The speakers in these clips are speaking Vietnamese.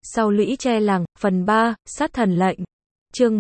Sau lũy tre làng, phần 3, sát thần lệnh. Chương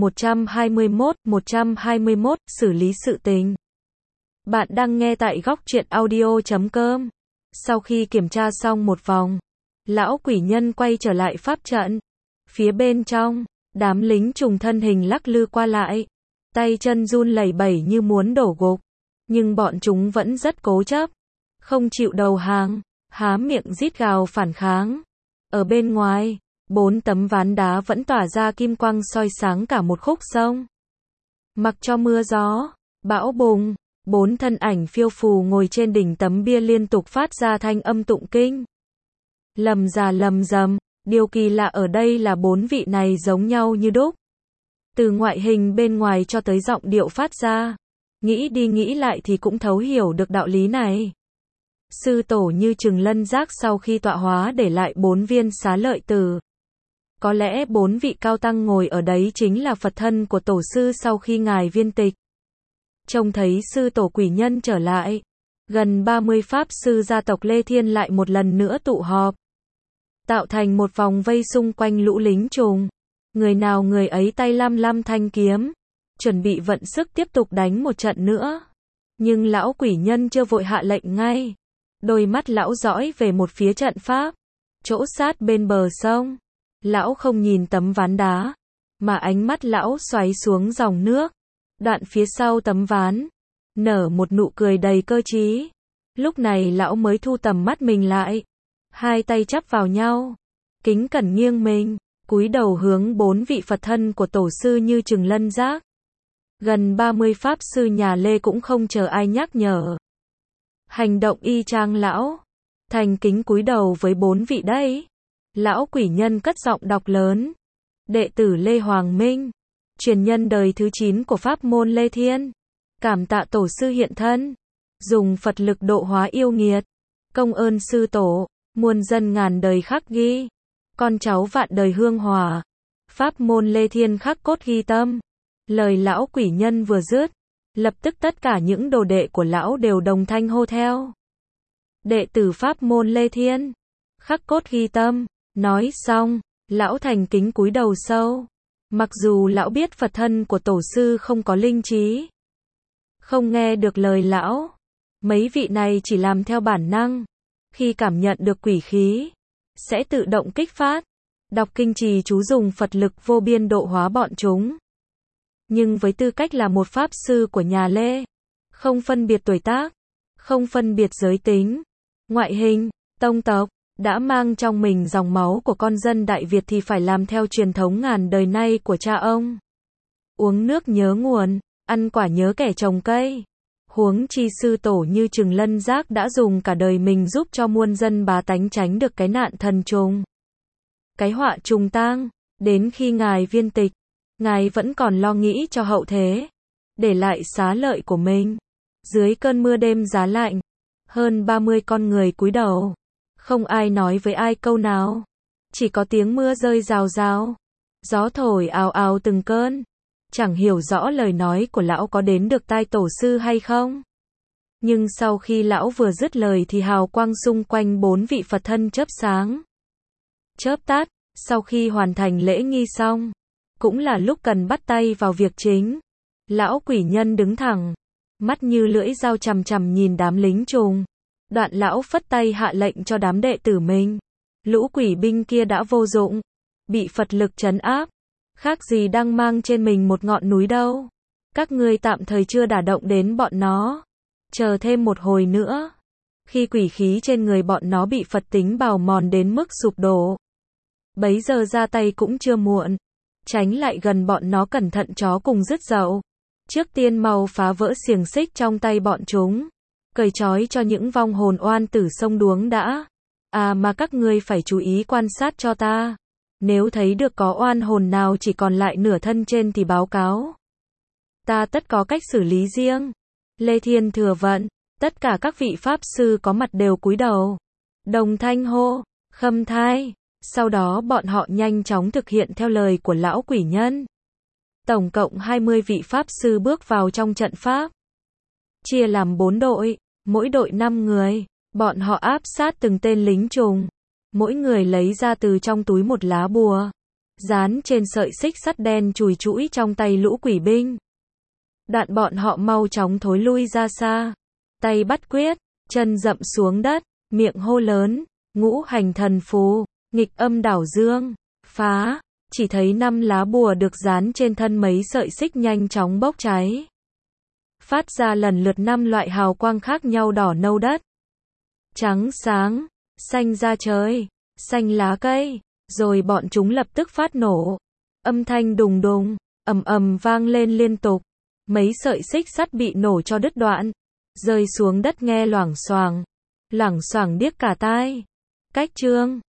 121, xử lý sự tình. Bạn đang nghe tại góc truyện audio.com. Sau khi kiểm tra xong một vòng, lão quỷ nhân quay trở lại pháp trận. Phía bên trong, đám lính trùng thân hình lắc lư qua lại, tay chân run lẩy bẩy như muốn đổ gục, nhưng bọn chúng vẫn rất cố chấp, không chịu đầu hàng, há miệng rít gào phản kháng. Ở bên ngoài, 4 tấm ván đá vẫn tỏa ra kim quang soi sáng cả một khúc sông. Mặc cho mưa gió, bão bùng, 4 thân ảnh phiêu phù ngồi trên đỉnh tấm bia liên tục phát ra thanh âm tụng kinh. Lầm già lầm rầm, điều kỳ lạ ở đây là 4 vị này giống nhau như đúc. Từ ngoại hình bên ngoài cho tới giọng điệu phát ra, nghĩ đi nghĩ lại thì cũng thấu hiểu được đạo lý này. Sư tổ Như Chừng Lân Giác sau khi tọa hóa để lại 4 viên xá lợi tử. Có lẽ 4 vị cao tăng ngồi ở đấy chính là Phật thân của tổ sư sau khi ngài viên tịch. Trông thấy sư tổ quỷ nhân trở lại, gần 30 pháp sư gia tộc Lê Thiên lại một lần nữa tụ họp, tạo thành một vòng vây xung quanh lũ lính trùng. Người nào người ấy tay lăm thanh kiếm, chuẩn bị vận sức tiếp tục đánh một trận nữa. Nhưng lão quỷ nhân chưa vội hạ lệnh ngay. Đôi mắt lão dõi về một phía trận pháp, chỗ sát bên bờ sông. Lão không nhìn tấm ván đá, mà ánh mắt lão xoáy xuống dòng nước. Đoạn phía sau tấm ván, nở một nụ cười đầy cơ trí. Lúc này lão mới thu tầm mắt mình lại, hai tay chắp vào nhau, kính cẩn nghiêng mình, cúi đầu hướng 4 vị Phật thân của tổ sư Như Chừng Lân Giác. Gần 30 pháp sư nhà Lê cũng không chờ ai nhắc nhở, hành động y chang lão, thành kính cúi đầu với 4 vị đấy. Lão quỷ nhân cất giọng đọc lớn: đệ tử Lê Hoàng Minh, truyền nhân đời thứ 9 của pháp môn Lê Thiên, cảm tạ tổ sư hiện thân, dùng Phật lực độ hóa yêu nghiệt, công ơn sư tổ, muôn dân ngàn đời khắc ghi, con cháu vạn đời hương hỏa, pháp môn Lê Thiên khắc cốt ghi tâm. Lời lão quỷ nhân vừa dứt, lập tức tất cả những đồ đệ của lão đều đồng thanh hô theo: đệ tử pháp môn Lê Thiên, khắc cốt ghi tâm. Nói xong, lão thành kính cúi đầu sâu. Mặc dù lão biết Phật thân của tổ sư không có linh trí, không nghe được lời lão, mấy vị này chỉ làm theo bản năng. Khi cảm nhận được quỷ khí, sẽ tự động kích phát, đọc kinh trì chú dùng Phật lực vô biên độ hóa bọn chúng. Nhưng với tư cách là một pháp sư của nhà Lê, không phân biệt tuổi tác, không phân biệt giới tính, ngoại hình, tông tộc, đã mang trong mình dòng máu của con dân Đại Việt thì phải làm theo truyền thống ngàn đời nay của cha ông. Uống nước nhớ nguồn, ăn quả nhớ kẻ trồng cây. Huống chi sư tổ Như Chừng Lân Giác đã dùng cả đời mình giúp cho muôn dân bá tánh tránh được cái nạn thần trùng, cái họa trùng tang. Đến khi ngài viên tịch, ngài vẫn còn lo nghĩ cho hậu thế, để lại xá lợi của mình. Dưới cơn mưa đêm giá lạnh, hơn 30 con người cúi đầu, không ai nói với ai câu nào, chỉ có tiếng mưa rơi rào rào, gió thổi ào ào từng cơn. Chẳng hiểu rõ lời nói của lão có đến được tai tổ sư hay không. Nhưng sau khi lão vừa dứt lời thì hào quang xung quanh 4 vị Phật thân chớp sáng, chớp tắt. Sau khi hoàn thành lễ nghi xong, cũng là lúc cần bắt tay vào việc chính. Lão quỷ nhân đứng thẳng, mắt như lưỡi dao chằm chằm nhìn đám lính trùng. Đoạn lão phất tay hạ lệnh cho đám đệ tử mình. Lũ quỷ binh kia đã vô dụng, bị Phật lực trấn áp, khác gì đang mang trên mình một ngọn núi đâu. Các ngươi tạm thời chưa đả động đến bọn nó, chờ thêm một hồi nữa, khi quỷ khí trên người bọn nó bị Phật tính bào mòn đến mức sụp đổ, bấy giờ ra tay cũng chưa muộn. Tránh lại gần bọn nó, cẩn thận chó cùng rứt dậu. Trước tiên mau phá vỡ xiềng xích trong tay bọn chúng, cởi trói cho những vong hồn oan tử sông đuống đã. À mà các ngươi phải chú ý quan sát cho ta. Nếu thấy được có oan hồn nào chỉ còn lại nửa thân trên thì báo cáo. Ta tất có cách xử lý riêng. Lê Thiên thừa vận, tất cả các vị pháp sư có mặt đều cúi đầu, đồng thanh hô, khâm thai. Sau đó bọn họ nhanh chóng thực hiện theo lời của lão quỷ nhân. Tổng cộng 20 vị pháp sư bước vào trong trận pháp, chia làm 4 đội, mỗi đội 5 người. Bọn họ áp sát từng tên lính trùng, Mỗi người lấy ra từ trong túi một lá bùa, dán trên sợi xích sắt đen chùi chũi trong tay lũ quỷ binh. Đoạn bọn họ mau chóng thối lui ra xa, tay bắt quyết, chân dậm xuống đất, miệng hô lớn, ngũ hành thần phù, nghịch âm đảo dương, phá. Chỉ thấy 5 lá bùa được dán trên thân mấy sợi xích nhanh chóng bốc cháy, phát ra lần lượt 5 loại hào quang khác nhau: đỏ nâu đất, trắng sáng, xanh da trời, xanh lá cây. Rồi bọn chúng lập tức phát nổ. Âm thanh đùng đùng, ầm ầm vang lên liên tục. Mấy sợi xích sắt bị nổ cho đứt đoạn, rơi xuống đất nghe loảng xoảng điếc cả tai. Cách chương